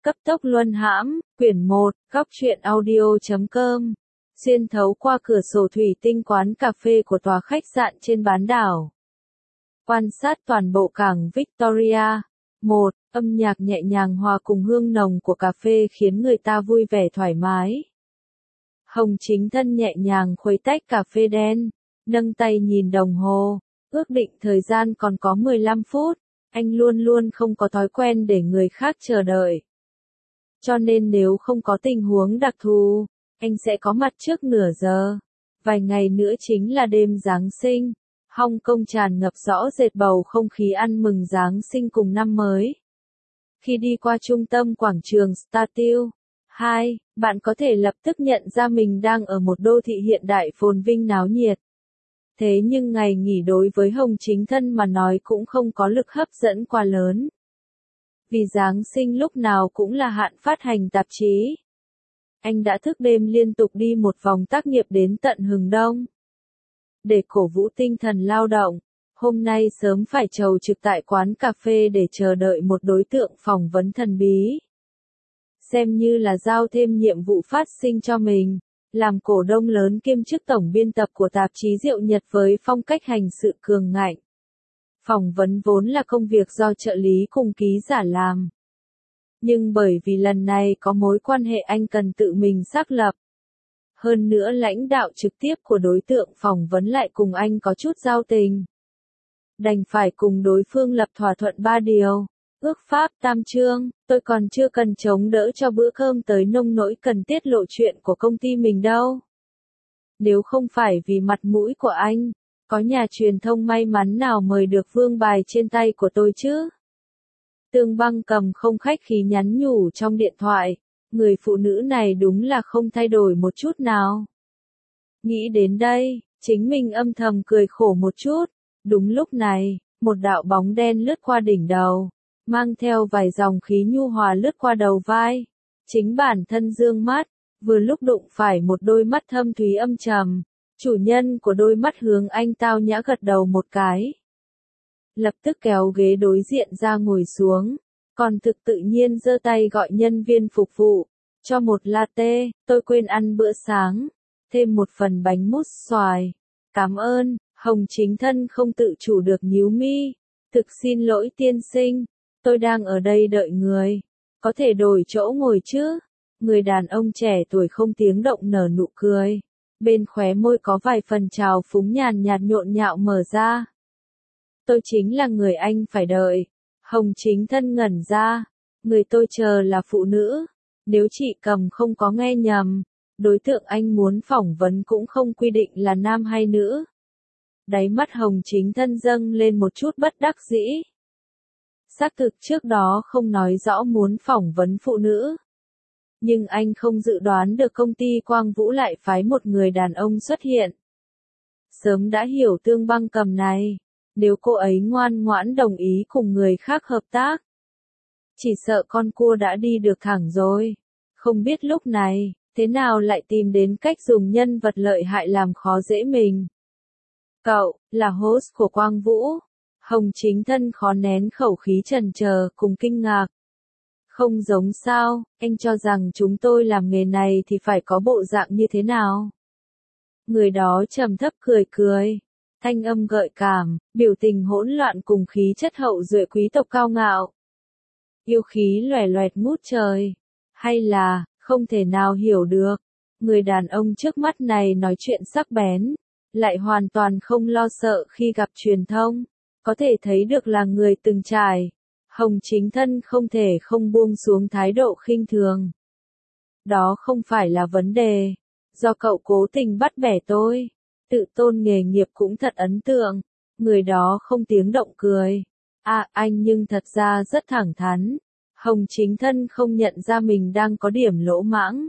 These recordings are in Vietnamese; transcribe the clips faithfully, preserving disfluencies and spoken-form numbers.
Cấp tốc luân hãm, quyển một, góc truyện audio chấm com. Xuyên thấu qua cửa sổ thủy tinh quán cà phê của tòa khách sạn trên bán đảo. Quan sát toàn bộ cảng Victoria. một. Âm nhạc nhẹ nhàng hòa cùng hương nồng của cà phê khiến người ta vui vẻ thoải mái. Hồng Chính Thân nhẹ nhàng khuấy tách cà phê đen, nâng tay nhìn đồng hồ, ước định thời gian còn có mười lăm phút, anh luôn luôn không có thói quen để người khác chờ đợi. Cho nên nếu không có tình huống đặc thù, anh sẽ có mặt trước nửa giờ. Vài ngày nữa chính là đêm Giáng sinh. Hong Kong tràn ngập rõ rệt bầu không khí ăn mừng Giáng sinh cùng năm mới. Khi đi qua trung tâm quảng trường Statue hai, bạn có thể lập tức nhận ra mình đang ở một đô thị hiện đại phồn vinh náo nhiệt. Thế nhưng ngày nghỉ đối với Hồng Chính Thân mà nói cũng không có lực hấp dẫn quá lớn. Vì Giáng sinh lúc nào cũng là hạn phát hành tạp chí. Anh đã thức đêm liên tục đi một vòng tác nghiệp đến tận hừng đông. Để cổ vũ tinh thần lao động, hôm nay sớm phải chầu trực tại quán cà phê để chờ đợi một đối tượng phỏng vấn thần bí. Xem như là giao thêm nhiệm vụ phát sinh cho mình, làm cổ đông lớn kiêm chức tổng biên tập của tạp chí Diệu Nhật với phong cách hành sự cường ngạnh. Phỏng vấn vốn là công việc do trợ lý cùng ký giả làm. Nhưng bởi vì lần này có mối quan hệ anh cần tự mình xác lập. Hơn nữa lãnh đạo trực tiếp của đối tượng phỏng vấn lại cùng anh có chút giao tình. Đành phải cùng đối phương lập thỏa thuận ba điều. Ước pháp tam chương, tôi còn chưa cần chống đỡ cho bữa cơm tới nông nỗi cần tiết lộ chuyện của công ty mình đâu. Nếu không phải vì mặt mũi của anh, có nhà truyền thông may mắn nào mời được vương bài trên tay của tôi chứ? Tương Băng Cầm không khách khí nhắn nhủ trong điện thoại, người phụ nữ này đúng là không thay đổi một chút nào. Nghĩ đến đây, chính mình âm thầm cười khổ một chút. Đúng lúc này, một đạo bóng đen lướt qua đỉnh đầu, mang theo vài dòng khí nhu hòa lướt qua đầu vai. Chính bản thân dương mắt, vừa lúc đụng phải một đôi mắt thâm thúy âm trầm. Chủ nhân của đôi mắt hướng anh tao nhã gật đầu một cái. Lập tức kéo ghế đối diện ra ngồi xuống, còn thực tự nhiên giơ tay gọi nhân viên phục vụ, cho một latte, tôi quên ăn bữa sáng, thêm một phần bánh mousse xoài. Cảm ơn, Hồng Chính Thân không tự chủ được nhíu mi, thực xin lỗi tiên sinh, tôi đang ở đây đợi người, có thể đổi chỗ ngồi chứ? Người đàn ông trẻ tuổi không tiếng động nở nụ cười, bên khóe môi có vài phần trào phúng nhàn nhạt nhộn nhạo mở ra. Tôi chính là người anh phải đợi. Hồng Chính Thân ngẩn ra, người tôi chờ là phụ nữ. Nếu chị Cầm không có nghe nhầm, đối tượng anh muốn phỏng vấn cũng không quy định là nam hay nữ. Đáy mắt Hồng Chính Thân dâng lên một chút bất đắc dĩ. Xác thực trước đó không nói rõ muốn phỏng vấn phụ nữ. Nhưng anh không dự đoán được công ty Quang Vũ lại phái một người đàn ông xuất hiện. Sớm đã hiểu Tương Băng Cầm này. Nếu cô ấy ngoan ngoãn đồng ý cùng người khác hợp tác, chỉ sợ con cua đã đi được thẳng rồi. Không biết lúc này, thế nào lại tìm đến cách dùng nhân vật lợi hại làm khó dễ mình. Cậu, là host của Quang Vũ. Hồng Chính Thân khó nén khẩu khí chần chờ cùng kinh ngạc. Không giống sao, anh cho rằng chúng tôi làm nghề này thì phải có bộ dạng như thế nào. Người đó trầm thấp cười cười. Thanh âm gợi cảm, biểu tình hỗn loạn cùng khí chất hậu duệ quý tộc cao ngạo. Yêu khí loẻ loẹt ngút trời. Hay là, không thể nào hiểu được. Người đàn ông trước mắt này nói chuyện sắc bén, lại hoàn toàn không lo sợ khi gặp truyền thông. Có thể thấy được là người từng trải. Hồng Chính Thân không thể không buông xuống thái độ khinh thường. Đó không phải là vấn đề. Do cậu cố tình bắt bẻ tôi. Tự tôn nghề nghiệp cũng thật ấn tượng. Người đó không tiếng động cười. À, anh nhưng thật ra rất thẳng thắn. Hồng Chính Thân không nhận ra mình đang có điểm lỗ mãng.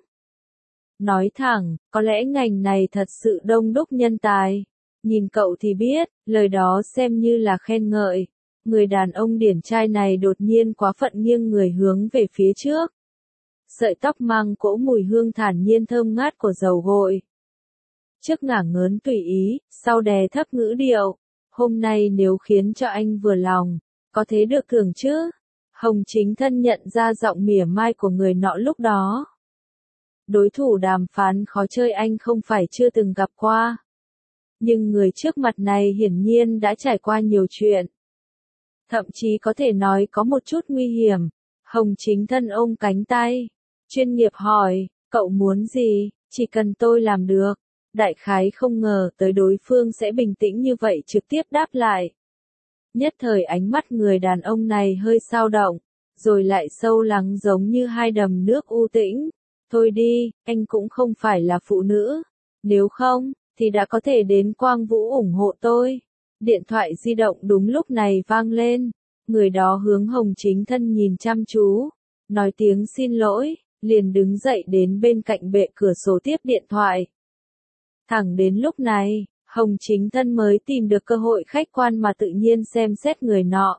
Nói thẳng, có lẽ ngành này thật sự đông đúc nhân tài. Nhìn cậu thì biết, lời đó xem như là khen ngợi. Người đàn ông điển trai này đột nhiên quá phận nghiêng người hướng về phía trước. Sợi tóc mang cỗ mùi hương thản nhiên thơm ngát của dầu gội. Trước ngả ngớn tùy ý, sau đè thấp ngữ điệu. Hôm nay nếu khiến cho anh vừa lòng, có thế được thưởng chứ? Hồng Chính Thân nhận ra giọng mỉa mai của người nọ lúc đó. Đối thủ đàm phán khó chơi anh không phải chưa từng gặp qua. Nhưng người trước mặt này hiển nhiên đã trải qua nhiều chuyện. Thậm chí có thể nói có một chút nguy hiểm. Hồng Chính Thân ôm cánh tay. Chuyên nghiệp hỏi, cậu muốn gì, chỉ cần tôi làm được. Đại khái không ngờ tới đối phương sẽ bình tĩnh như vậy trực tiếp đáp lại. Nhất thời ánh mắt người đàn ông này hơi dao động, rồi lại sâu lắng giống như hai đầm nước u tĩnh. Thôi đi, anh cũng không phải là phụ nữ. Nếu không, thì đã có thể đến Quang Vũ ủng hộ tôi. Điện thoại di động đúng lúc này vang lên. Người đó hướng Hồng Chính Thân nhìn chăm chú. Nói tiếng xin lỗi, liền đứng dậy đến bên cạnh bệ cửa sổ tiếp điện thoại. Thẳng đến lúc này, Hồng Chính Thân mới tìm được cơ hội khách quan mà tự nhiên xem xét người nọ.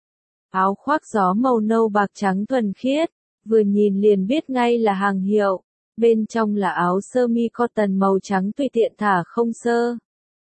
Áo khoác gió màu nâu bạc trắng thuần khiết, vừa nhìn liền biết ngay là hàng hiệu. Bên trong là áo sơ mi cotton màu trắng tùy tiện thả không sơ.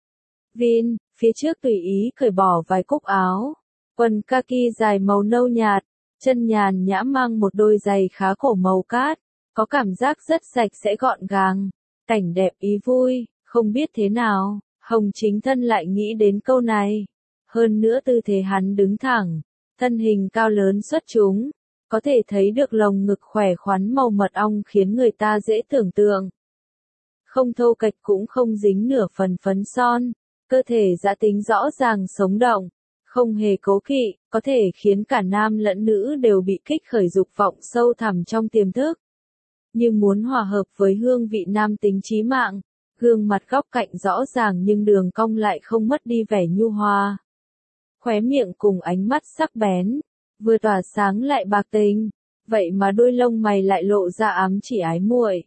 Vin, phía trước tùy ý cởi bỏ vài cúc áo. Quần kaki dài màu nâu nhạt, chân nhàn nhã mang một đôi giày khá cổ màu cát. Có cảm giác rất sạch sẽ gọn gàng. Cảnh đẹp ý vui, không biết thế nào, Hồng Chính Thân lại nghĩ đến câu này. Hơn nữa tư thế hắn đứng thẳng, thân hình cao lớn xuất chúng. Có thể thấy được lồng ngực khỏe khoắn màu mật ong khiến người ta dễ tưởng tượng. Không thô kệch cũng không dính nửa phần phấn son, cơ thể giã tính rõ ràng sống động, không hề cố kỵ, có thể khiến cả nam lẫn nữ đều bị kích khởi dục vọng sâu thẳm trong tiềm thức. Như muốn hòa hợp với hương vị nam tính chí mạng, gương mặt góc cạnh rõ ràng nhưng đường cong lại không mất đi vẻ nhu hòa. Khóe miệng cùng ánh mắt sắc bén. Vừa tỏa sáng lại bạc tình, vậy mà đôi lông mày lại lộ ra ám chỉ ái muội.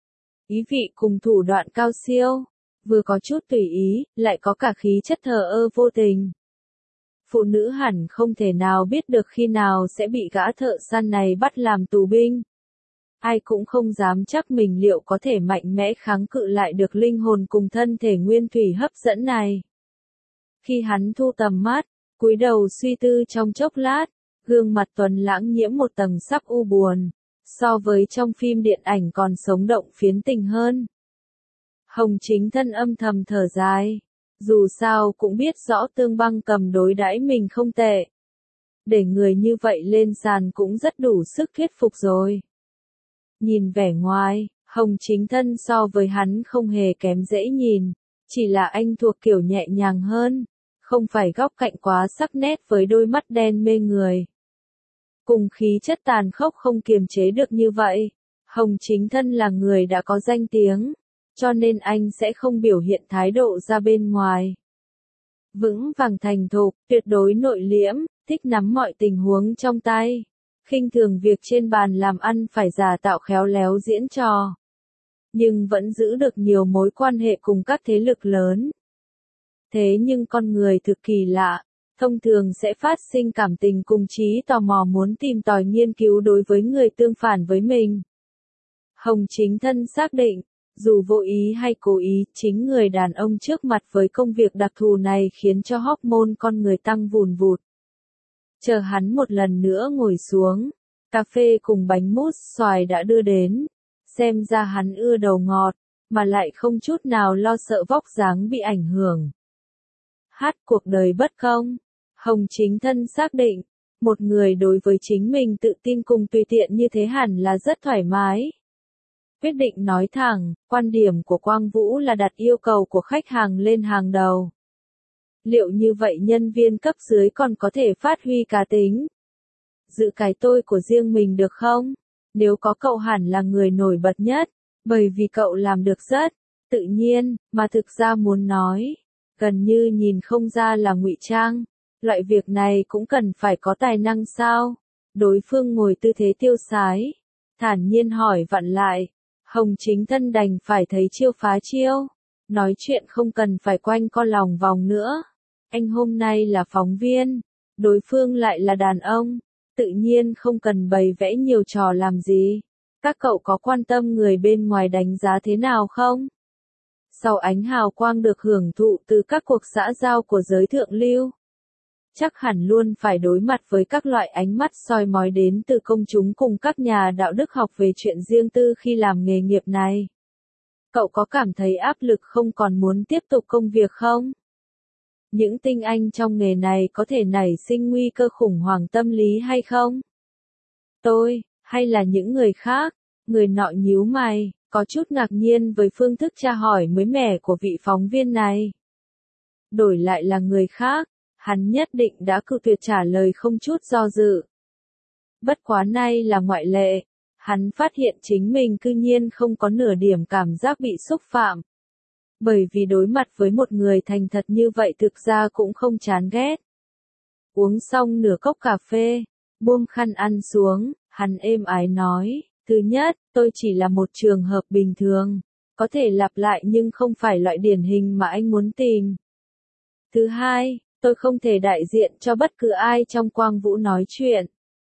Ý vị cùng thủ đoạn cao siêu, vừa có chút tùy ý, lại có cả khí chất thờ ơ vô tình. Phụ nữ hẳn không thể nào biết được khi nào sẽ bị gã thợ săn này bắt làm tù binh. Ai cũng không dám chắc mình liệu có thể mạnh mẽ kháng cự lại được linh hồn cùng thân thể nguyên thủy hấp dẫn này. Khi hắn thu tầm mắt, cúi đầu suy tư trong chốc lát, gương mặt tuấn lãng nhiễm một tầng sắc u buồn, so với trong phim điện ảnh còn sống động phiến tình hơn. Hồng Chính Thân âm thầm thở dài, dù sao cũng biết rõ Tương Băng Cầm đối đãi mình không tệ. Để người như vậy lên sàn cũng rất đủ sức thuyết phục rồi. Nhìn vẻ ngoài, Hồng Chính Thân so với hắn không hề kém dễ nhìn, chỉ là anh thuộc kiểu nhẹ nhàng hơn, không phải góc cạnh quá sắc nét với đôi mắt đen mê người. Cùng khí chất tàn khốc không kiềm chế được như vậy, Hồng Chính Thân là người đã có danh tiếng, cho nên anh sẽ không biểu hiện thái độ ra bên ngoài. Vững vàng thành thục, tuyệt đối nội liễm, thích nắm mọi tình huống trong tay, khinh thường việc trên bàn làm ăn phải giả tạo khéo léo diễn trò. Nhưng vẫn giữ được nhiều mối quan hệ cùng các thế lực lớn. Thế nhưng con người thực kỳ lạ, thông thường sẽ phát sinh cảm tình cùng trí tò mò muốn tìm tòi nghiên cứu đối với người tương phản với mình. Hồng Chính Thân xác định, dù vô ý hay cố ý, chính người đàn ông trước mặt với công việc đặc thù này khiến cho hormone con người tăng vùn vụt. Chờ hắn một lần nữa ngồi xuống, cà phê cùng bánh mousse xoài đã đưa đến, xem ra hắn ưa đầu ngọt, mà lại không chút nào lo sợ vóc dáng bị ảnh hưởng. Hát cuộc đời bất công, Hồng Chính Thân xác định, một người đối với chính mình tự tin cùng tùy tiện như thế hẳn là rất thoải mái. Quyết định nói thẳng, quan điểm của Quang Vũ là đặt yêu cầu của khách hàng lên hàng đầu. Liệu như vậy nhân viên cấp dưới còn có thể phát huy cá tính? Giữ cái tôi của riêng mình được không? Nếu có cậu hẳn là người nổi bật nhất, bởi vì cậu làm được rất tự nhiên, mà thực ra muốn nói, gần như nhìn không ra là ngụy trang. Loại việc này cũng cần phải có tài năng sao? Đối phương ngồi tư thế tiêu sái, thản nhiên hỏi vặn lại. Hồng Chính Thân đành phải thấy chiêu phá chiêu. Nói chuyện không cần phải quanh co lòng vòng nữa. Anh hôm nay là phóng viên, đối phương lại là đàn ông, tự nhiên không cần bày vẽ nhiều trò làm gì. Các cậu có quan tâm người bên ngoài đánh giá thế nào không? Sau ánh hào quang được hưởng thụ từ các cuộc xã giao của giới thượng lưu. chắc hẳn luôn phải đối mặt với các loại ánh mắt soi mói đến từ công chúng cùng các nhà đạo đức học về chuyện riêng tư khi làm nghề nghiệp này. Cậu có cảm thấy áp lực không còn muốn tiếp tục công việc không? Những tinh anh trong nghề này có thể nảy sinh nguy cơ khủng hoảng tâm lý hay không? Tôi, hay là những người khác? Người nọ nhíu mày, có chút ngạc nhiên với phương thức tra hỏi mới mẻ của vị phóng viên này. Đổi lại là người khác, hắn nhất định đã cự tuyệt trả lời không chút do dự. Bất quá nay là ngoại lệ, hắn phát hiện chính mình cư nhiên không có nửa điểm cảm giác bị xúc phạm. Bởi vì đối mặt với một người thành thật như vậy thực ra cũng không chán ghét. Uống xong nửa cốc cà phê, buông khăn ăn xuống, hắn êm ái nói, thứ nhất, tôi chỉ là một trường hợp bình thường, có thể lặp lại nhưng không phải loại điển hình mà anh muốn tìm. Thứ hai, tôi không thể đại diện cho bất cứ ai trong Quang Vũ nói chuyện.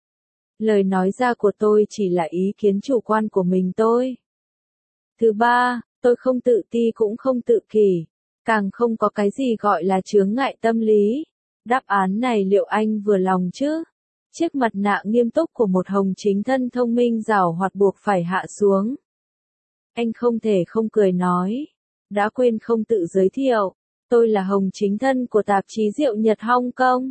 Lời nói ra của tôi chỉ là ý kiến chủ quan của mình tôi. Thứ ba, tôi không tự ti cũng không tự kỷ, càng không có cái gì gọi là chướng ngại tâm lý. Đáp án này liệu anh vừa lòng chứ? Chiếc mặt nạ nghiêm túc của một Hồng Chính Thân thông minh giàu hoạt buộc phải hạ xuống. Anh không thể không cười nói. Đã quên không tự giới thiệu. Tôi là Hồng Chính Thân của tạp chí Rượu Nhật Hong Kong.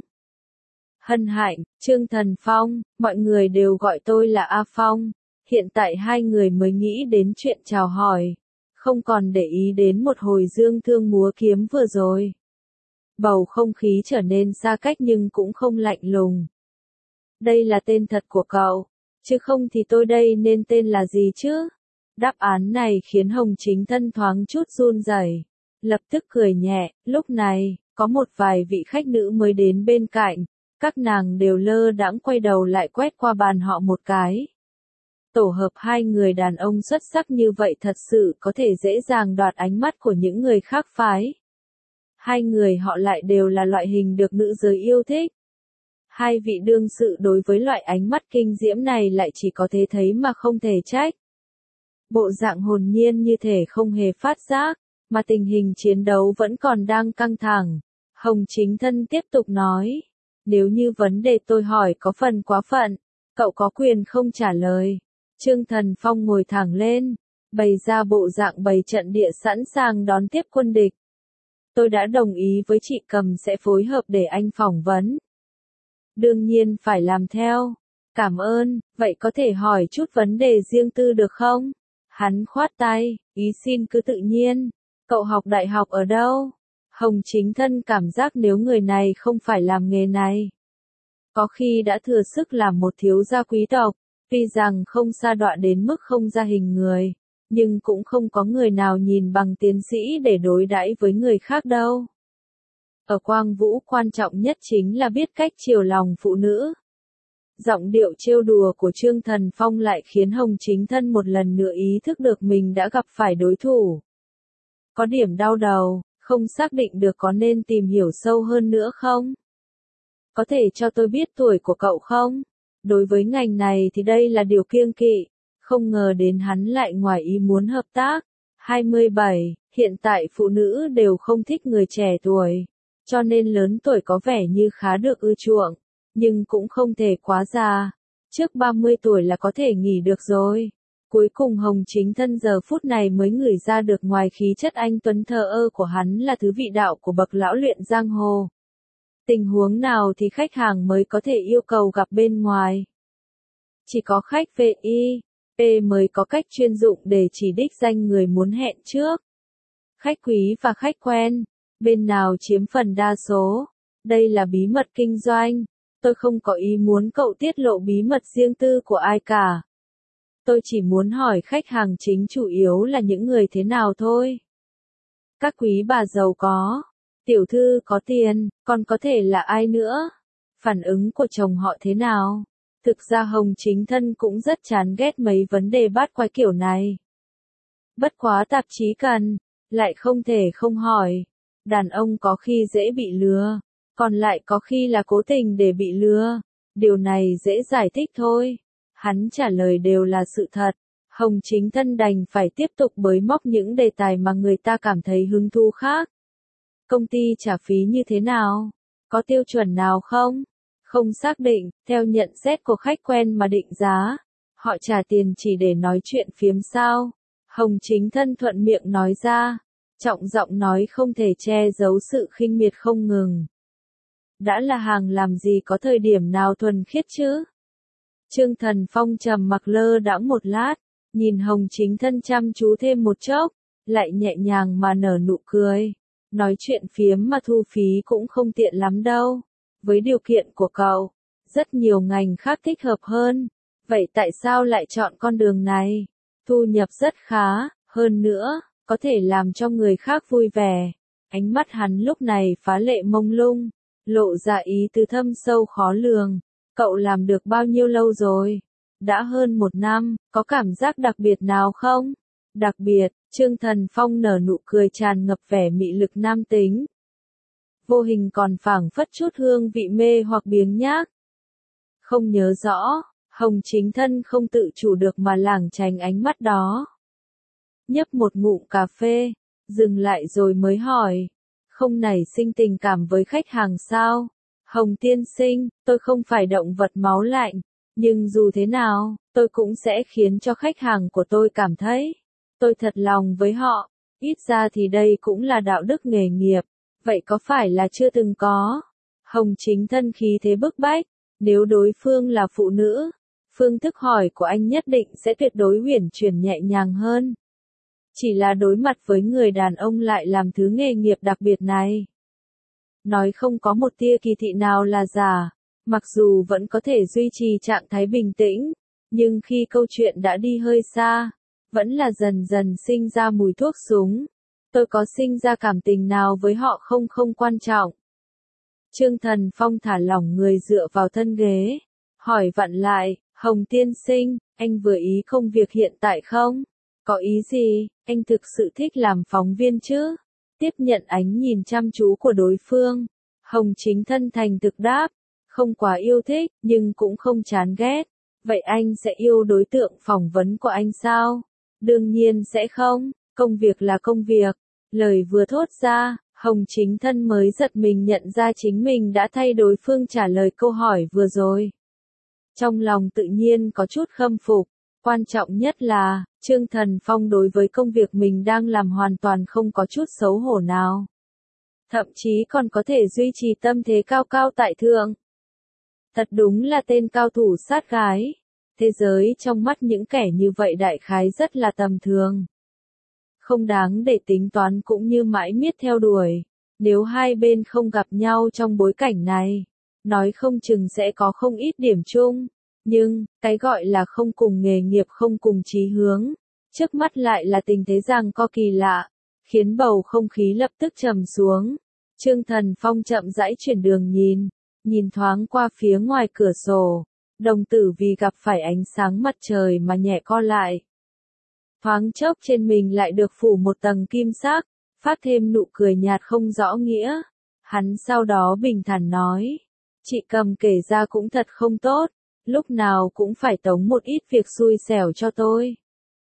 Hân hạnh, Trương Thần Phong, mọi người đều gọi tôi là A Phong. Hiện tại hai người mới nghĩ đến chuyện chào hỏi. Không còn để ý đến một hồi dương thương múa kiếm vừa rồi. Bầu không khí trở nên xa cách nhưng cũng không lạnh lùng. Đây là tên thật của cậu, chứ không thì tôi đây nên tên là gì chứ? Đáp án này khiến Hồng Chính Thân thoáng chút run rẩy, lập tức cười nhẹ. Lúc này, có một vài vị khách nữ mới đến bên cạnh, các nàng đều lơ đãng quay đầu lại quét qua bàn họ một cái. Tổ hợp hai người đàn ông xuất sắc như vậy thật sự có thể dễ dàng đoạt ánh mắt của những người khác phái. Hai người họ lại đều là loại hình được nữ giới yêu thích. Hai vị đương sự đối với loại ánh mắt kinh diễm này lại chỉ có thể thấy mà không thể trách. Bộ dạng hồn nhiên như thể không hề phát giác, mà tình hình chiến đấu vẫn còn đang căng thẳng. Hồng Chính Thân tiếp tục nói, nếu như vấn đề tôi hỏi có phần quá phận, cậu có quyền không trả lời. Trương Thần Phong ngồi thẳng lên, bày ra bộ dạng bày trận địa sẵn sàng đón tiếp quân địch. Tôi đã đồng ý với chị Cầm sẽ phối hợp để anh phỏng vấn. Đương nhiên phải làm theo. Cảm ơn, vậy có thể hỏi chút vấn đề riêng tư được không? Hắn khoát tay, ý xin cứ tự nhiên. Cậu học đại học ở đâu? Hồng Chính Thân cảm giác nếu người này không phải làm nghề này, có khi đã thừa sức làm một thiếu gia quý tộc. Tuy rằng không sa đọa đến mức không ra hình người, nhưng cũng không có người nào nhìn bằng tiến sĩ để đối đãi với người khác đâu. Ở Quang Vũ quan trọng nhất chính là biết cách chiều lòng phụ nữ. Giọng điệu trêu đùa của Trương Thần Phong lại khiến Hồng Chính Thân một lần nữa ý thức được mình đã gặp phải đối thủ. Có điểm đau đầu, không xác định được có nên tìm hiểu sâu hơn nữa không? Có thể cho tôi biết tuổi của cậu không? Đối với ngành này thì đây là điều kiêng kỵ, không ngờ đến hắn lại ngoài ý muốn hợp tác. hai mươi bảy, hiện tại phụ nữ đều không thích người trẻ tuổi, cho nên lớn tuổi có vẻ như khá được ưa chuộng, nhưng cũng không thể quá già. Trước ba mươi tuổi là có thể nghỉ được rồi. Cuối cùng Hồng Chính Thân giờ phút này mới ngửi ra được ngoài khí chất anh tuấn thờ ơ của hắn là thứ vị đạo của bậc lão luyện giang hồ. Tình huống nào thì khách hàng mới có thể yêu cầu gặp bên ngoài? Chỉ có khách vê i pê mới có cách chuyên dụng để chỉ đích danh người muốn hẹn trước. Khách quý và khách quen, bên nào chiếm phần đa số? Đây là bí mật kinh doanh. Tôi không có ý muốn cậu tiết lộ bí mật riêng tư của ai cả. Tôi chỉ muốn hỏi khách hàng chính chủ yếu là những người thế nào thôi. Các quý bà giàu có, tiểu thư có tiền, còn có thể là ai nữa? Phản ứng của chồng họ thế nào? Thực ra Hồng Chính Thân cũng rất chán ghét mấy vấn đề bát quái kiểu này. Bất quá tạp chí cần, lại không thể không hỏi. Đàn ông có khi dễ bị lừa, còn lại có khi là cố tình để bị lừa. Điều này dễ giải thích thôi. Hắn trả lời đều là sự thật. Hồng Chính Thân đành phải tiếp tục bới móc những đề tài mà người ta cảm thấy hứng thú khác. Công ty trả phí như thế nào? Có tiêu chuẩn nào không? Không xác định, theo nhận xét của khách quen mà định giá. Họ trả tiền chỉ để nói chuyện phiếm sao? Hồng Chính Thân thuận miệng nói ra, trọng giọng nói không thể che giấu sự khinh miệt không ngừng. Đã là hàng làm gì có thời điểm nào thuần khiết chứ? Trương Thần Phong trầm mặc lơ đãng một lát, nhìn Hồng Chính Thân chăm chú thêm một chốc, lại nhẹ nhàng mà nở nụ cười. Nói chuyện phiếm mà thu phí cũng không tiện lắm đâu. Với điều kiện của cậu, rất nhiều ngành khác thích hợp hơn. Vậy tại sao lại chọn con đường này? Thu nhập rất khá, hơn nữa, có thể làm cho người khác vui vẻ. Ánh mắt hắn lúc này phá lệ mông lung, lộ ra ý tứ thâm sâu khó lường. Cậu làm được bao nhiêu lâu rồi? Đã hơn một năm, có cảm giác đặc biệt nào không? Đặc biệt, Trương Thần Phong nở nụ cười tràn ngập vẻ mị lực nam tính. Vô hình còn phảng phất chút hương vị mê hoặc biếng nhác. Không nhớ rõ, Hồng Chính Thân không tự chủ được mà lảng tránh ánh mắt đó. Nhấp một ngụm cà phê, dừng lại rồi mới hỏi, không nảy sinh tình cảm với khách hàng sao? Hồng tiên sinh, tôi không phải động vật máu lạnh, nhưng dù thế nào, tôi cũng sẽ khiến cho khách hàng của tôi cảm thấy tôi thật lòng với họ, ít ra thì đây cũng là đạo đức nghề nghiệp, vậy có phải là chưa từng có? Hồng Chính Thân khí thế bức bách, nếu đối phương là phụ nữ, phương thức hỏi của anh nhất định sẽ tuyệt đối uyển chuyển nhẹ nhàng hơn. Chỉ là đối mặt với người đàn ông lại làm thứ nghề nghiệp đặc biệt này. Nói không có một tia kỳ thị nào là giả, mặc dù vẫn có thể duy trì trạng thái bình tĩnh, nhưng khi câu chuyện đã đi hơi xa, vẫn là dần dần sinh ra mùi thuốc súng. Tôi có sinh ra cảm tình nào với họ không không quan trọng. Trương Thần Phong thả lỏng người dựa vào thân ghế, hỏi vặn lại, Hồng tiên sinh, anh vừa ý công việc hiện tại không? Có ý gì, anh thực sự thích làm phóng viên chứ? Tiếp nhận ánh nhìn chăm chú của đối phương, Hồng Chính Thân thành thực đáp, không quá yêu thích, nhưng cũng không chán ghét. Vậy anh sẽ yêu đối tượng phỏng vấn của anh sao? Đương nhiên sẽ không, công việc là công việc. Lời vừa thốt ra, Hồng Chính Thân mới giật mình nhận ra chính mình đã thay đối phương trả lời câu hỏi vừa rồi. Trong lòng tự nhiên có chút khâm phục, quan trọng nhất là, Trương Thần Phong đối với công việc mình đang làm hoàn toàn không có chút xấu hổ nào. Thậm chí còn có thể duy trì tâm thế cao cao tại thượng. Thật đúng là tên cao thủ sát gái. Thế giới trong mắt những kẻ như vậy đại khái rất là tầm thường. Không đáng để tính toán cũng như mãi miết theo đuổi. Nếu hai bên không gặp nhau trong bối cảnh này, nói không chừng sẽ có không ít điểm chung. Nhưng, cái gọi là không cùng nghề nghiệp không cùng chí hướng, trước mắt lại là tình thế giằng co kỳ lạ, khiến bầu không khí lập tức trầm xuống. Trương Thần Phong chậm rãi chuyển đường nhìn, nhìn thoáng qua phía ngoài cửa sổ, đồng tử vì gặp phải ánh sáng mặt trời mà nhẹ co lại. Thoáng chốc trên mình lại được phủ một tầng kim sắc, phát thêm nụ cười nhạt không rõ nghĩa. Hắn sau đó bình thản nói, chị Cầm kể ra cũng thật không tốt, lúc nào cũng phải tống một ít việc xui xẻo cho tôi.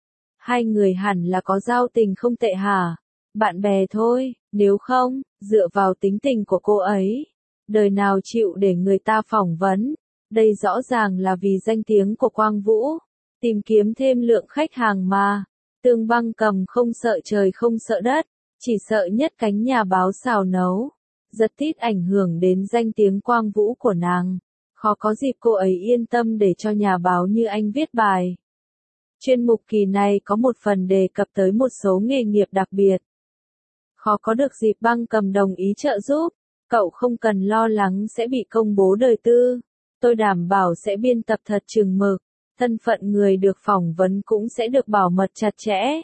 Hai người hẳn là có giao tình không tệ hả? Bạn bè thôi, nếu không, dựa vào tính tình của cô ấy, đời nào chịu để người ta phỏng vấn. Đây rõ ràng là vì danh tiếng của Quang Vũ, tìm kiếm thêm lượng khách hàng mà. Tương Băng Cầm không sợ trời không sợ đất, chỉ sợ nhất cánh nhà báo xào nấu, rất ít ảnh hưởng đến danh tiếng Quang Vũ của nàng. Khó có dịp cô ấy yên tâm để cho nhà báo như anh viết bài. Chuyên mục kỳ này có một phần đề cập tới một số nghề nghiệp đặc biệt. Khó có được dịp Băng Cầm đồng ý trợ giúp, cậu không cần lo lắng sẽ bị công bố đời tư. Tôi đảm bảo sẽ biên tập thật chừng mực, thân phận người được phỏng vấn cũng sẽ được bảo mật chặt chẽ.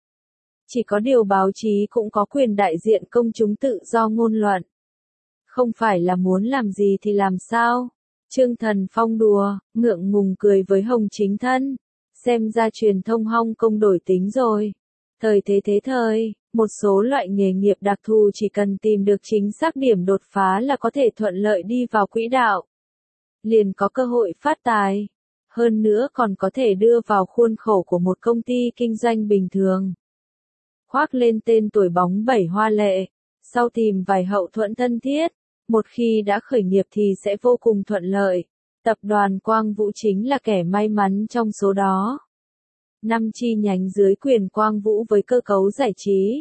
Chỉ có điều báo chí cũng có quyền đại diện công chúng tự do ngôn luận. Không phải là muốn làm gì thì làm sao? Trương Thần Phong đùa, ngượng ngùng cười với Hồng Chính Thân. Xem ra truyền thông Hong Kong đổi tính rồi. Thời thế thế thời, một số loại nghề nghiệp đặc thù chỉ cần tìm được chính xác điểm đột phá là có thể thuận lợi đi vào quỹ đạo. Liền có cơ hội phát tài. Hơn nữa còn có thể đưa vào khuôn khổ của một công ty kinh doanh bình thường. Khoác lên tên tuổi bóng bẩy hoa lệ, sau tìm vài hậu thuẫn thân thiết, Một khi đã khởi nghiệp thì sẽ vô cùng thuận lợi. Tập đoàn Quang Vũ chính là kẻ may mắn trong số đó. Năm chi nhánh dưới quyền Quang Vũ với cơ cấu giải trí.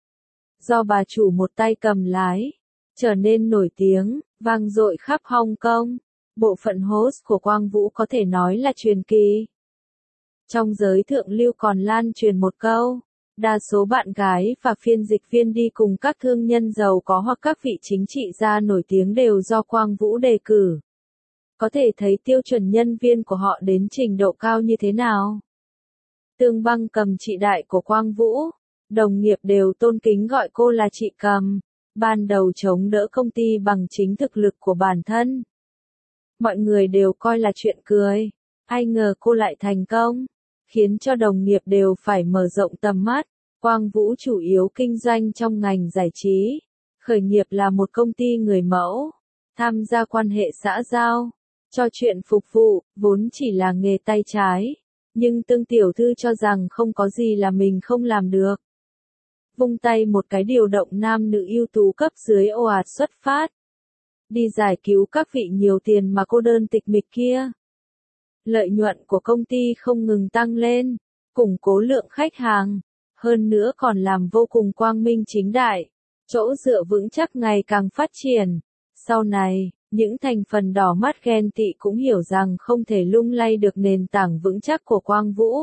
Do bà chủ một tay cầm lái, trở nên nổi tiếng, vang dội khắp Hong Kong. Bộ phận host của Quang Vũ có thể nói là truyền kỳ. Trong giới thượng lưu còn lan truyền một câu, đa số bạn gái và phiên dịch viên đi cùng các thương nhân giàu có hoặc các vị chính trị gia nổi tiếng đều do Quang Vũ đề cử. Có thể thấy tiêu chuẩn nhân viên của họ đến trình độ cao như thế nào. Tương Băng Cầm chị đại của Quang Vũ, đồng nghiệp đều tôn kính gọi cô là chị Cầm, ban đầu chống đỡ công ty bằng chính thực lực của bản thân. Mọi người đều coi là chuyện cười, ai ngờ cô lại thành công, khiến cho đồng nghiệp đều phải mở rộng tầm mắt. Quang Vũ chủ yếu kinh doanh trong ngành giải trí, khởi nghiệp là một công ty người mẫu, tham gia quan hệ xã giao, cho chuyện phục vụ, vốn chỉ là nghề tay trái, nhưng Tương tiểu thư cho rằng không có gì là mình không làm được. Vung tay một cái điều động nam nữ ưu tú cấp dưới ồ ạt xuất phát, đi giải cứu các vị nhiều tiền mà cô đơn tịch mịch kia. Lợi nhuận của công ty không ngừng tăng lên, củng cố lượng khách hàng, hơn nữa còn làm vô cùng quang minh chính đại, chỗ dựa vững chắc ngày càng phát triển. Sau này, những thành phần đỏ mắt ghen tị cũng hiểu rằng không thể lung lay được nền tảng vững chắc của Quang Vũ.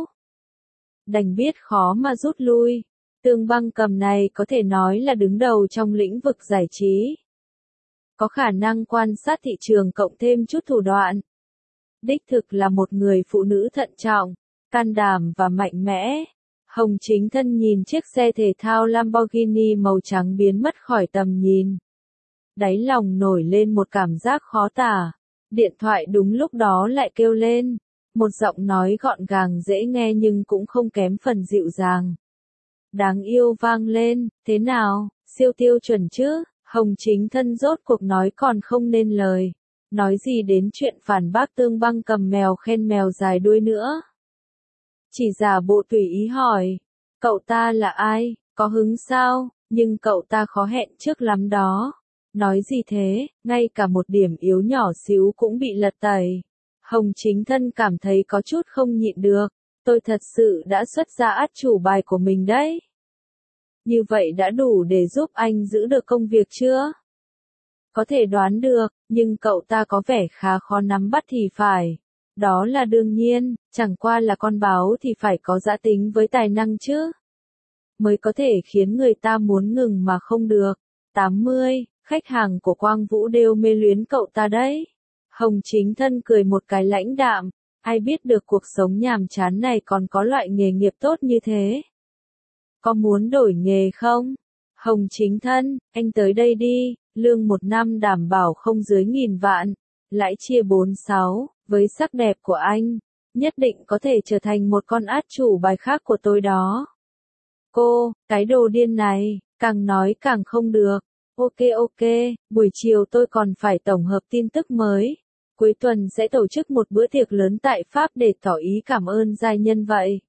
Đành biết khó mà rút lui. Tương Băng Cầm này có thể nói là đứng đầu trong lĩnh vực giải trí. Có khả năng quan sát thị trường cộng thêm chút thủ đoạn. Đích thực là một người phụ nữ thận trọng, can đảm và mạnh mẽ. Hồng Chính Thân nhìn chiếc xe thể thao Lamborghini màu trắng biến mất khỏi tầm nhìn. Đáy lòng nổi lên một cảm giác khó tả. Điện thoại đúng lúc đó lại kêu lên. Một giọng nói gọn gàng dễ nghe nhưng cũng không kém phần dịu dàng. Đáng yêu vang lên, thế nào, siêu tiêu chuẩn chứ? Hồng Chính Thân rốt cuộc nói còn không nên lời. Nói gì đến chuyện phản bác Tương Băng Cầm mèo khen mèo dài đuôi nữa. Chỉ giả bộ tùy ý hỏi, cậu ta là ai, có hứng sao, nhưng cậu ta khó hẹn trước lắm đó. Nói gì thế, ngay cả một điểm yếu nhỏ xíu cũng bị lật tẩy. Hồng Chính Thân cảm thấy có chút không nhịn được, tôi thật sự đã xuất ra át chủ bài của mình đấy. Như vậy đã đủ để giúp anh giữ được công việc chưa? Có thể đoán được, nhưng cậu ta có vẻ khá khó nắm bắt thì phải. Đó là đương nhiên, chẳng qua là con báo thì phải có dã tính với tài năng chứ. Mới có thể khiến người ta muốn ngừng mà không được. tám mươi, khách hàng của Quang Vũ đều mê luyến cậu ta đấy. Hồng Chính Thân cười một cái lãnh đạm, ai biết được cuộc sống nhàm chán này còn có loại nghề nghiệp tốt như thế. Có muốn đổi nghề không? Hồng Chính Thân, anh tới đây đi, lương một năm đảm bảo không dưới nghìn vạn, lãi chia bốn sáu, với sắc đẹp của anh, nhất định có thể trở thành một con át chủ bài khác của tôi đó. Cô, cái đồ điên này, càng nói càng không được. Ok ok, buổi chiều tôi còn phải tổng hợp tin tức mới. Cuối tuần sẽ tổ chức một bữa tiệc lớn tại Pháp để tỏ ý cảm ơn giai nhân vậy.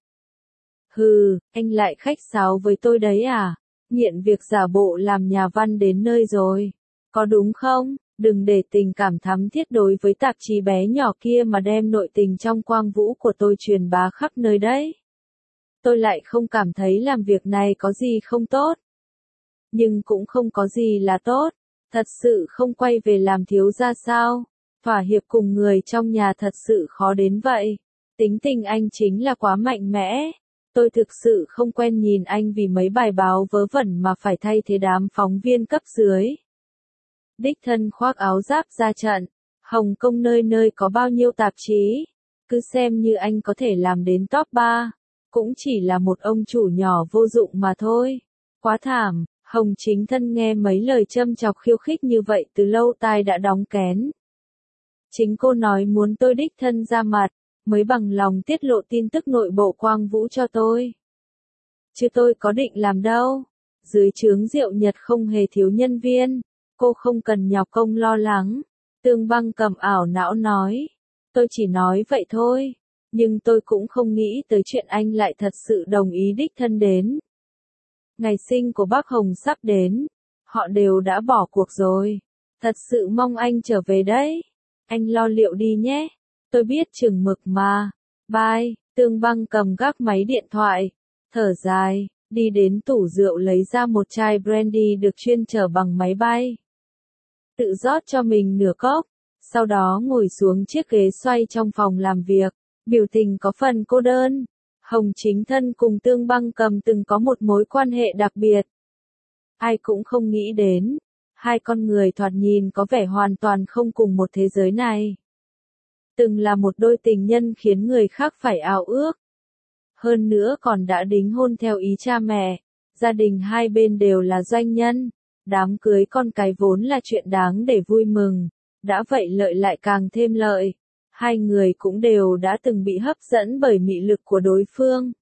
Hừ, anh lại khách sáo với tôi đấy à? Nghiện việc giả bộ làm nhà văn đến nơi rồi. Có đúng không? Đừng để tình cảm thắm thiết đối với tạp chí bé nhỏ kia mà đem nội tình trong Quang Vũ của tôi truyền bá khắp nơi đấy. Tôi lại không cảm thấy làm việc này có gì không tốt. Nhưng cũng không có gì là tốt. Thật sự không quay về làm thiếu gia sao? Thỏa hiệp cùng người trong nhà thật sự khó đến vậy. Tính tình anh chính là quá mạnh mẽ. Tôi thực sự không quen nhìn anh vì mấy bài báo vớ vẩn mà phải thay thế đám phóng viên cấp dưới. Đích thân khoác áo giáp ra trận. Hồng Kông nơi nơi có bao nhiêu tạp chí. Cứ xem như anh có thể làm đến top ba. Cũng chỉ là một ông chủ nhỏ vô dụng mà thôi. Quá thảm. Hồng Chính Thân nghe mấy lời châm chọc khiêu khích như vậy từ lâu tai đã đóng kén. Chính cô nói muốn tôi đích thân ra mặt, mới bằng lòng tiết lộ tin tức nội bộ Quang Vũ cho tôi. Chứ tôi có định làm đâu. Dưới trướng Diệu Nhật không hề thiếu nhân viên, cô không cần nhọc công lo lắng. Tương Băng Cầm ảo não nói. Tôi chỉ nói vậy thôi, nhưng tôi cũng không nghĩ tới chuyện anh lại thật sự đồng ý đích thân đến. Ngày sinh của bác Hồng sắp đến, họ đều đã bỏ cuộc rồi. Thật sự mong anh trở về đấy. Anh lo liệu đi nhé. Tôi biết chừng mực mà. Bye. Tương Băng cầm gác máy điện thoại. Thở dài, đi đến tủ rượu lấy ra một chai brandy được chuyên chở bằng máy bay. Tự rót cho mình nửa cốc. Sau đó ngồi xuống chiếc ghế xoay trong phòng làm việc. Biểu tình có phần cô đơn. Hồng Chính Thân cùng Tương Băng cầm từng có một mối quan hệ đặc biệt. Ai cũng không nghĩ đến. Hai con người thoạt nhìn có vẻ hoàn toàn không cùng một thế giới này. Từng là một đôi tình nhân khiến người khác phải ao ước. Hơn nữa còn đã đính hôn theo ý cha mẹ. Gia đình hai bên đều là doanh nhân. Đám cưới con cái vốn là chuyện đáng để vui mừng. Đã vậy lợi lại càng thêm lợi. Hai người cũng đều đã từng bị hấp dẫn bởi mị lực của đối phương.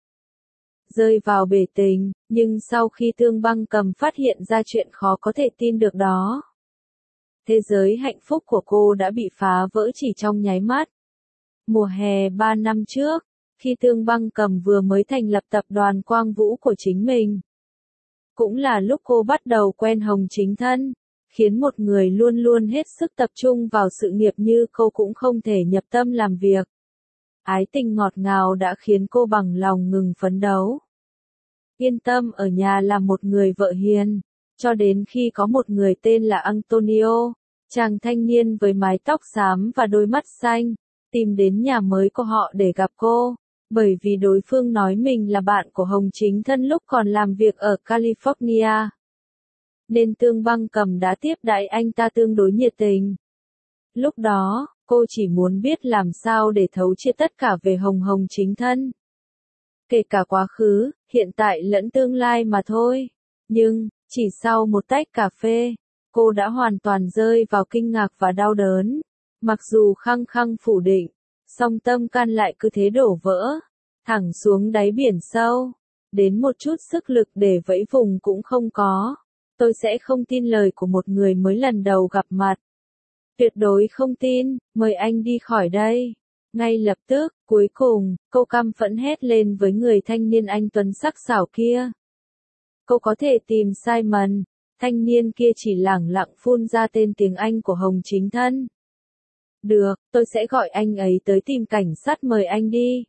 Rơi vào bể tình, nhưng sau khi Tương Băng cầm phát hiện ra chuyện khó có thể tin được đó. Thế giới hạnh phúc của cô đã bị phá vỡ chỉ trong nháy mắt. Mùa hè ba năm trước, khi Tương Băng cầm vừa mới thành lập tập đoàn Quang Vũ của chính mình. Cũng là lúc cô bắt đầu quen Hồng Chính Thân, khiến một người luôn luôn hết sức tập trung vào sự nghiệp như cô cũng không thể nhập tâm làm việc. Ái tình ngọt ngào đã khiến cô bằng lòng ngừng phấn đấu. Yên tâm ở nhà làm một người vợ hiền, cho đến khi có một người tên là Antonio, chàng thanh niên với mái tóc xám và đôi mắt xanh, tìm đến nhà mới của họ để gặp cô, bởi vì đối phương nói mình là bạn của Hồng Chính Thân lúc còn làm việc ở California. Nên Tương Băng cầm đã tiếp đãi anh ta tương đối nhiệt tình. Lúc đó, cô chỉ muốn biết làm sao để thấu triệt tất cả về Hồng Hồng Chính Thân. Kể cả quá khứ, hiện tại lẫn tương lai mà thôi. Nhưng, chỉ sau một tách cà phê, cô đã hoàn toàn rơi vào kinh ngạc và đau đớn. Mặc dù khăng khăng phủ định, song tâm can lại cứ thế đổ vỡ, thẳng xuống đáy biển sâu. Đến một chút sức lực để vẫy vùng cũng không có. Tôi sẽ không tin lời của một người mới lần đầu gặp mặt. Tuyệt đối không tin, mời anh đi khỏi đây. Ngay lập tức, cuối cùng, cô căm phẫn hét lên với người thanh niên anh tuấn sắc sảo kia. Cô có thể tìm Simon, thanh niên kia chỉ lẳng lặng phun ra tên tiếng Anh của Hồng Chính Thân. Được, tôi sẽ gọi anh ấy tới tìm cảnh sát mời anh đi.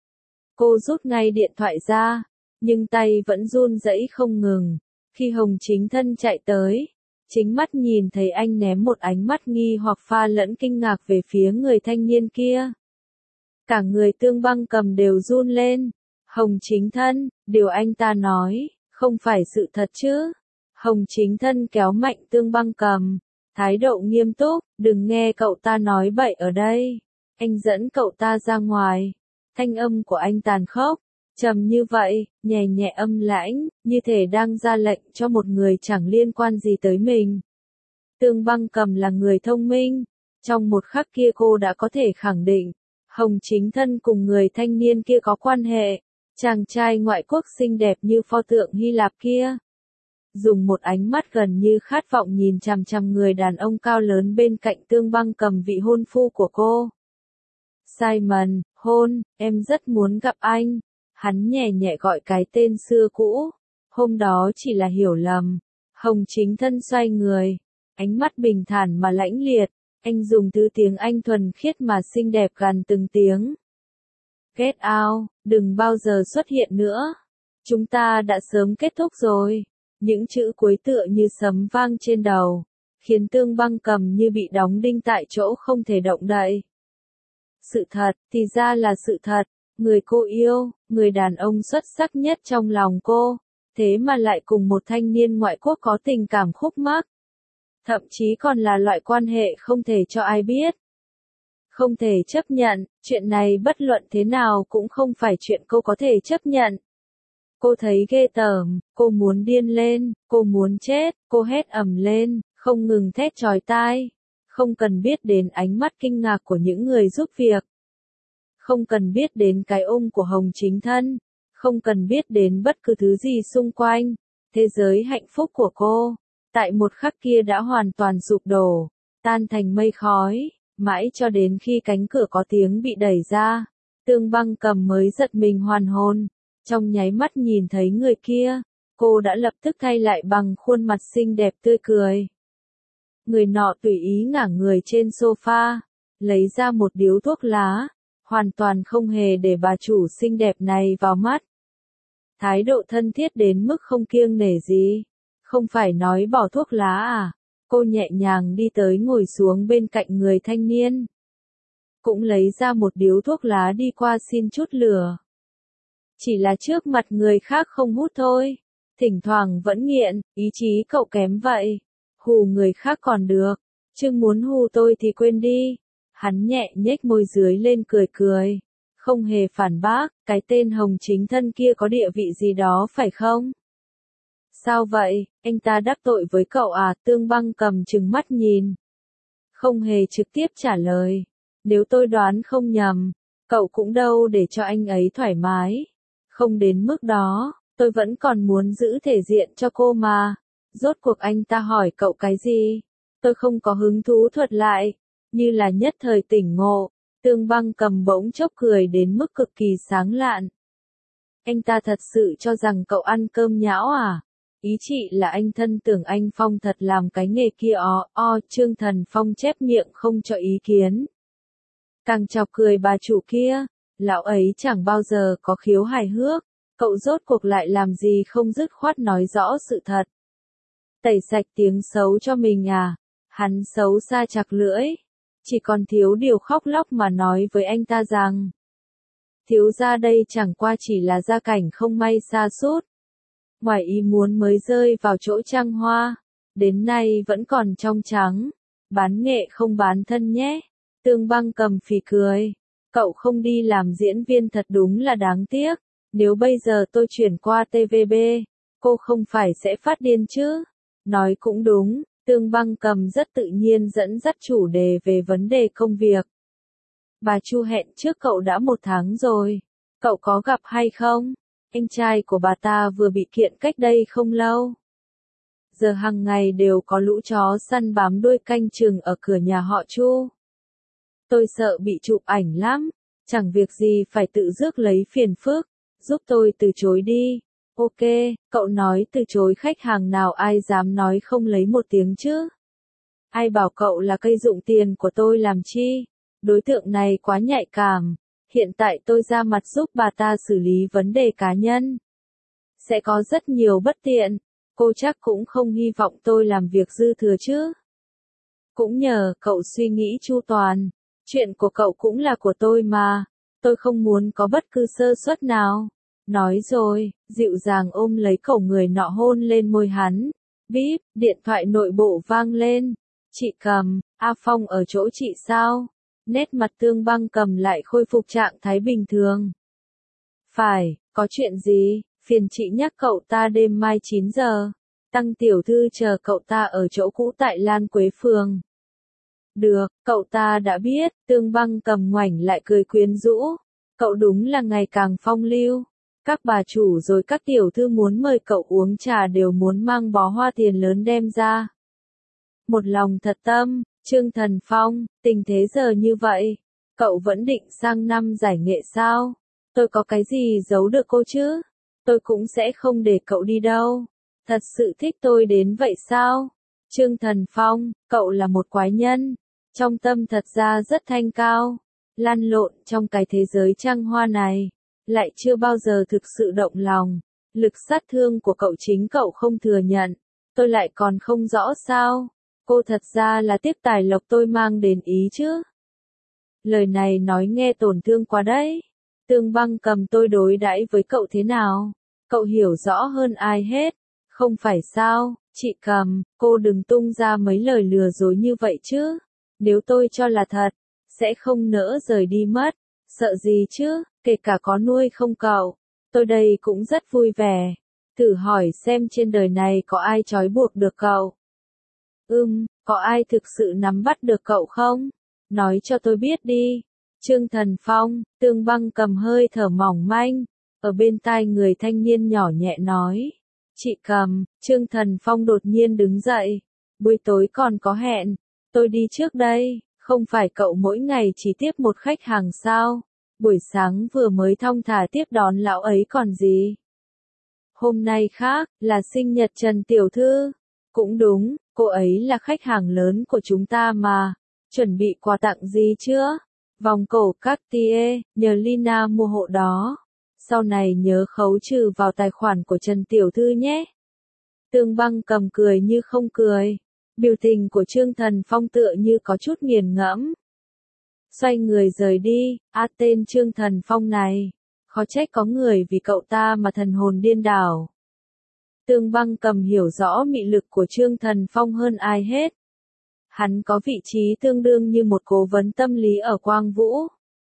Cô rút ngay điện thoại ra, nhưng tay vẫn run rẩy không ngừng. Khi Hồng Chính Thân chạy tới, chính mắt nhìn thấy anh ném một ánh mắt nghi hoặc pha lẫn kinh ngạc về phía người thanh niên kia. Cả người Tương Băng cầm đều run lên. Hồng Chính Thân, điều anh ta nói, không phải sự thật chứ? Hồng Chính Thân kéo mạnh Tương Băng cầm, thái độ nghiêm túc, đừng nghe cậu ta nói bậy ở đây. Anh dẫn cậu ta ra ngoài. Thanh âm của anh tàn khốc, trầm như vậy, nhẹ nhẹ âm lãnh, như thể đang ra lệnh cho một người chẳng liên quan gì tới mình. Tương Băng cầm là người thông minh. Trong một khắc kia cô đã có thể khẳng định, Hồng Chính Thân cùng người thanh niên kia có quan hệ. Chàng trai ngoại quốc xinh đẹp như pho tượng Hy Lạp kia. Dùng một ánh mắt gần như khát vọng nhìn chằm chằm người đàn ông cao lớn bên cạnh Tương Băng cầm vị hôn phu của cô. Simon, hôn, em rất muốn gặp anh. Hắn nhẹ nhẹ gọi cái tên xưa cũ. Hôm đó chỉ là hiểu lầm. Hồng Chính Thân xoay người. Ánh mắt bình thản mà lãnh liệt. Anh dùng thứ tiếng Anh thuần khiết mà xinh đẹp gằn từng tiếng. Get out, đừng bao giờ xuất hiện nữa. Chúng ta đã sớm kết thúc rồi. Những chữ cuối tựa như sấm vang trên đầu, khiến Tương Băng cầm như bị đóng đinh tại chỗ không thể động đậy. Sự thật, thì ra là sự thật. Người cô yêu, người đàn ông xuất sắc nhất trong lòng cô, thế mà lại cùng một thanh niên ngoại quốc có tình cảm khúc mắc. Thậm chí còn là loại quan hệ không thể cho ai biết. Không thể chấp nhận, chuyện này bất luận thế nào cũng không phải chuyện cô có thể chấp nhận. Cô thấy ghê tởm, cô muốn điên lên, cô muốn chết, cô hét ầm lên, không ngừng thét chói tai. Không cần biết đến ánh mắt kinh ngạc của những người giúp việc. Không cần biết đến cái ôm của Hồng Chính Thân. Không cần biết đến bất cứ thứ gì xung quanh. Thế giới hạnh phúc của cô, tại một khắc kia đã hoàn toàn sụp đổ, tan thành mây khói, mãi cho đến khi cánh cửa có tiếng bị đẩy ra. Tương Băng cầm mới giật mình hoàn hồn. Trong nháy mắt nhìn thấy người kia, cô đã lập tức thay lại bằng khuôn mặt xinh đẹp tươi cười. Người nọ tùy ý ngả người trên sofa, lấy ra một điếu thuốc lá, hoàn toàn không hề để bà chủ xinh đẹp này vào mắt. Thái độ thân thiết đến mức không kiêng nể gì. Không phải nói bỏ thuốc lá à? Cô nhẹ nhàng đi tới ngồi xuống bên cạnh người thanh niên. Cũng lấy ra một điếu thuốc lá đi qua xin chút lửa. Chỉ là trước mặt người khác không hút thôi. Thỉnh thoảng vẫn nghiện, ý chí cậu kém vậy. Hù người khác còn được. Chứ muốn hù tôi thì quên đi. Hắn nhẹ nhếch môi dưới lên cười cười. Không hề phản bác, cái tên Hồng Chính Thân kia có địa vị gì đó phải không? Sao vậy, anh ta đắc tội với cậu à? Tương Băng cầm trừng mắt nhìn. Không hề trực tiếp trả lời. Nếu tôi đoán không nhầm, cậu cũng đâu để cho anh ấy thoải mái. Không đến mức đó, tôi vẫn còn muốn giữ thể diện cho cô mà. Rốt cuộc anh ta hỏi cậu cái gì? Tôi không có hứng thú thuật lại. Như là nhất thời tỉnh ngộ, Tương Băng cầm bỗng chốc cười đến mức cực kỳ sáng lạn. Anh ta thật sự cho rằng cậu ăn cơm nhão à? Ý chị là anh thân tưởng anh Phong thật làm cái nghề kia ó, o, Trương Thần Phong chép miệng không cho ý kiến. Càng chọc cười bà chủ kia, lão ấy chẳng bao giờ có khiếu hài hước, cậu rốt cuộc lại làm gì không dứt khoát nói rõ sự thật. Tẩy sạch tiếng xấu cho mình à? Hắn xấu xa chặt lưỡi, chỉ còn thiếu điều khóc lóc mà nói với anh ta rằng thiếu gia đây chẳng qua chỉ là gia cảnh không may sa sút, ngoài ý muốn mới rơi vào chỗ trăng hoa, đến nay vẫn còn trong trắng, bán nghệ không bán thân nhé. Tương Băng cầm phì cười, cậu không đi làm diễn viên thật đúng là đáng tiếc, nếu bây giờ tôi chuyển qua tê vê bê, cô không phải sẽ phát điên chứ? Nói cũng đúng, Tương Băng cầm rất tự nhiên dẫn dắt chủ đề về vấn đề công việc. Bà Chu hẹn trước cậu đã một tháng rồi, cậu có gặp hay không? Anh trai của bà ta vừa bị kiện cách đây không lâu. Giờ hàng ngày đều có lũ chó săn bám đuôi canh chừng ở cửa nhà họ Chu. Tôi sợ bị chụp ảnh lắm, chẳng việc gì phải tự rước lấy phiền phức, giúp tôi từ chối đi. Ok, cậu nói từ chối khách hàng nào ai dám nói không lấy một tiếng chứ? Ai bảo cậu là cây dụng tiền của tôi làm chi? Đối tượng này quá nhạy cảm. Hiện tại tôi ra mặt giúp bà ta xử lý vấn đề cá nhân. Sẽ có rất nhiều bất tiện. Cô chắc cũng không hy vọng tôi làm việc dư thừa chứ. Cũng nhờ cậu suy nghĩ chu toàn. Chuyện của cậu cũng là của tôi mà. Tôi không muốn có bất cứ sơ suất nào. Nói rồi, dịu dàng ôm lấy cổ người nọ hôn lên môi hắn. Bíp, điện thoại nội bộ vang lên. Chị Cầm, A Phong ở chỗ chị sao? Nét mặt Tương Băng cầm lại khôi phục trạng thái bình thường. Phải, có chuyện gì? Phiền chị nhắc cậu ta đêm mai chín giờ. Tăng tiểu thư chờ cậu ta ở chỗ cũ tại Lan Quế Phường. Được, cậu ta đã biết. Tương Băng cầm ngoảnh lại cười quyến rũ. Cậu đúng là ngày càng phong lưu. Các bà chủ rồi các tiểu thư muốn mời cậu uống trà đều muốn mang bó hoa tiền lớn đem ra. Một lòng thật tâm, Trương Thần Phong, tình thế giờ như vậy, cậu vẫn định sang năm giải nghệ sao? Tôi có cái gì giấu được cô chứ? Tôi cũng sẽ không để cậu đi đâu. Thật sự thích tôi đến vậy sao? Trương Thần Phong, cậu là một quái nhân, trong tâm thật ra rất thanh cao, lăn lộn trong cái thế giới trăng hoa này, lại chưa bao giờ thực sự động lòng. Lực sát thương của cậu chính cậu không thừa nhận, tôi lại còn không rõ sao? Cô thật ra là tiếp tài lộc tôi mang đến ý chứ. Lời này nói nghe tổn thương quá đấy. Tương Băng cầm tôi đối đãi với cậu thế nào? Cậu hiểu rõ hơn ai hết. Không phải sao, chị Cầm, cô đừng tung ra mấy lời lừa dối như vậy chứ. Nếu tôi cho là thật, sẽ không nỡ rời đi mất. Sợ gì chứ, kể cả có nuôi không cậu. Tôi đây cũng rất vui vẻ. Thử hỏi xem trên đời này có ai trói buộc được cậu. Ừm, có ai thực sự nắm bắt được cậu không? Nói cho tôi biết đi. Trương Thần Phong, Tương Băng cầm hơi thở mỏng manh, ở bên tai người thanh niên nhỏ nhẹ nói. Chị Cầm, Trương Thần Phong đột nhiên đứng dậy. Buổi tối còn có hẹn, tôi đi trước đây, không phải cậu mỗi ngày chỉ tiếp một khách hàng sao? Buổi sáng vừa mới thong thả tiếp đón lão ấy còn gì? Hôm nay khác, là sinh nhật Trần Tiểu Thư. Cũng đúng, Cô ấy là khách hàng lớn của chúng ta mà. Chuẩn bị quà tặng gì chưa? Vòng cổ Cartier, nhờ Lina mua hộ đó. Sau này nhớ khấu trừ vào tài khoản của Trần Tiểu Thư nhé. Tương Băng Cầm cười như không cười. Biểu tình của Trương Thần Phong tựa như có chút nghiền ngẫm. Xoay người rời đi, á tên Trương Thần Phong này. Khó trách có người vì cậu ta mà thần hồn điên đảo. Tương Băng Cầm hiểu rõ mị lực của Trương Thần Phong hơn ai hết. Hắn có vị trí tương đương như một cố vấn tâm lý ở Quang Vũ.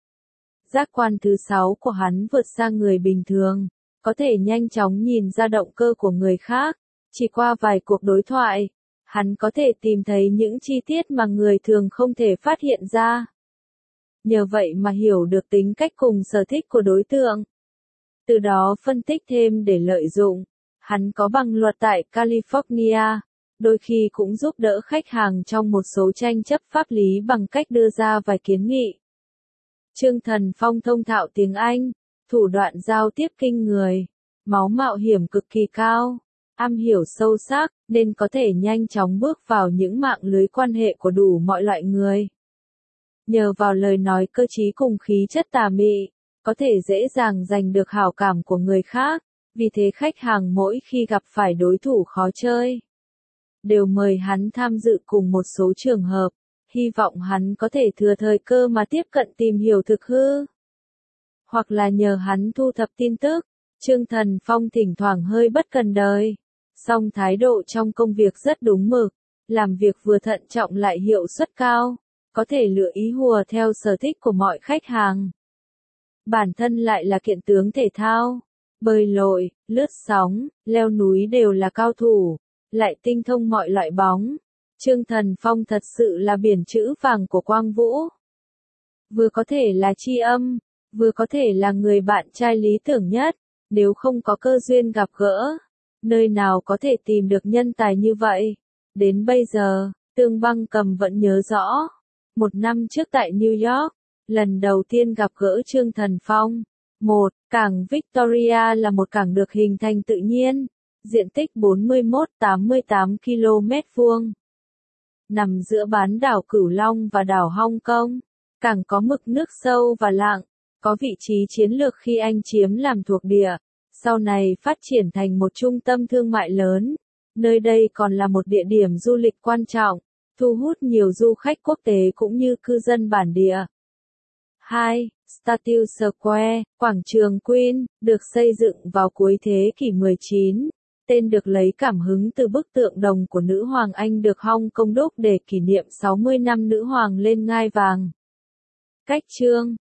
Giác quan thứ sáu của hắn vượt xa người bình thường, có thể nhanh chóng nhìn ra động cơ của người khác. Chỉ qua vài cuộc đối thoại, hắn có thể tìm thấy những chi tiết mà người thường không thể phát hiện ra. Nhờ vậy mà hiểu được tính cách cùng sở thích của đối tượng. Từ đó phân tích thêm để lợi dụng. Hắn có bằng luật tại California, đôi khi cũng giúp đỡ khách hàng trong một số tranh chấp pháp lý bằng cách đưa ra vài kiến nghị. Trương Thần Phong thông thạo tiếng Anh, thủ đoạn giao tiếp kinh người, máu mạo hiểm cực kỳ cao, am hiểu sâu sắc, nên có thể nhanh chóng bước vào những mạng lưới quan hệ của đủ mọi loại người. Nhờ vào lời nói cơ trí cùng khí chất tà mị, có thể dễ dàng giành được hảo cảm của người khác, vì thế khách hàng mỗi khi gặp phải đối thủ khó chơi, đều mời hắn tham dự cùng một số trường hợp, hy vọng hắn có thể thừa thời cơ mà tiếp cận tìm hiểu thực hư. Hoặc là nhờ hắn thu thập tin tức. Trương Thần Phong thỉnh thoảng hơi bất cần đời, song thái độ trong công việc rất đúng mực, làm việc vừa thận trọng lại hiệu suất cao, có thể lựa ý hùa theo sở thích của mọi khách hàng. Bản thân lại là kiện tướng thể thao, bơi lội, lướt sóng, leo núi đều là cao thủ, lại tinh thông mọi loại bóng. Trương Thần Phong thật sự là biển chữ vàng của Quang Vũ. Vừa có thể là tri âm, vừa có thể là người bạn trai lý tưởng nhất, nếu không có cơ duyên gặp gỡ. Nơi nào có thể tìm được nhân tài như vậy? Đến bây giờ, Tương Băng Cầm vẫn nhớ rõ. Một năm trước tại New York, lần đầu tiên gặp gỡ Trương Thần Phong. Một, cảng Victoria là một cảng được hình thành tự nhiên, diện tích bốn mươi mốt phẩy tám mươi tám ki lô mét vuông. Nằm giữa bán đảo Cửu Long và đảo Hong Kong, cảng có mực nước sâu và lặng, có vị trí chiến lược khi Anh chiếm làm thuộc địa, sau này phát triển thành một trung tâm thương mại lớn. Nơi đây còn là một địa điểm du lịch quan trọng, thu hút nhiều du khách quốc tế cũng như cư dân bản địa. Hai. Statue Square, quảng trường Queen, được xây dựng vào cuối thế kỷ mười chín. Tên được lấy cảm hứng từ bức tượng đồng của nữ hoàng Anh được Hong Kong đúc để kỷ niệm sáu mươi năm nữ hoàng lên ngai vàng. Cách chương